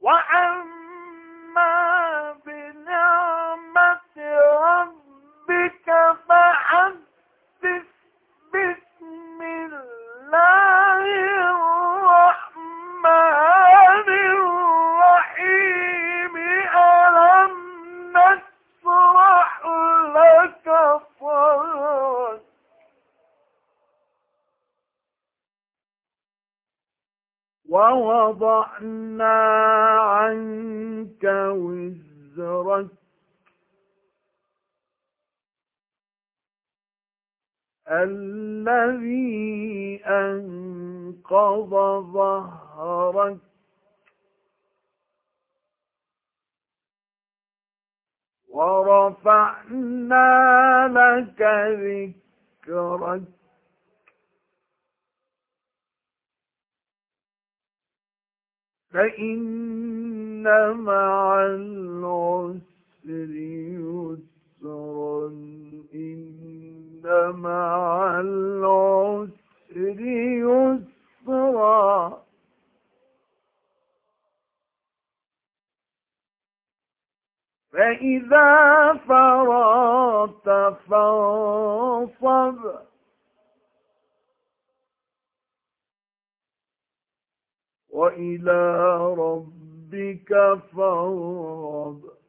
وأما بنعمة ربك فحدث. بسم الله الرحمن الرحيم. ألم نشرح لك صدرك ووضعنا عنك وزرك الذي أنقض ظهرك ورفعنا لك ذكرك فإن مع العسر يسرا. إن مع العسر يسرا. فإذا فرغت فانصب وإلى ربك فارغب.